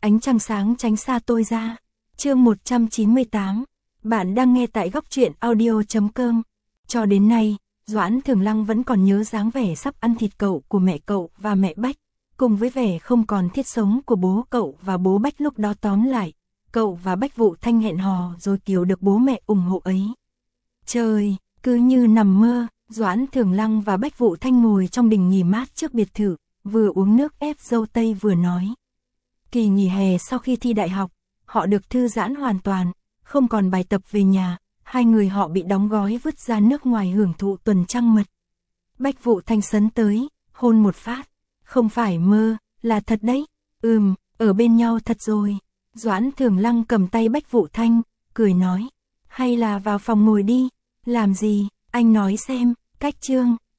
ánh trăng sáng tránh xa tôi ra. Chương 198. Bạn đang nghe tại góc truyện audio.com. Cho đến nay, Doãn Thường Lăng vẫn còn nhớ dáng vẻ sắp ăn thịt cậu của mẹ cậu và mẹ Bách, cùng với vẻ không còn thiết sống của bố cậu và bố Bách lúc đó. Tóm lại, cậu và Bách Vụ Thanh hẹn hò rồi kiểu được bố mẹ ủng hộ ấy. Trời, cứ như nằm mơ, Doãn Thường Lăng và Bách Vụ Thanh ngồi trong đình nghỉ mát trước biệt thự, vừa uống nước ép dâu tây vừa nói. Kỳ nghỉ hè sau khi thi đại học, họ được thư giãn hoàn toàn, không còn bài tập về nhà, hai người họ bị đóng gói vứt ra nước ngoài hưởng thụ tuần trăng mật. Bách Vụ Thanh sấn tới, hôn một phát, không phải mơ, là thật đấy, ở bên nhau thật rồi. Doãn Thường Lăng cầm tay Bách Vụ Thanh, cười nói, hay là vào phòng ngồi đi, làm gì, anh nói xem, cách chương,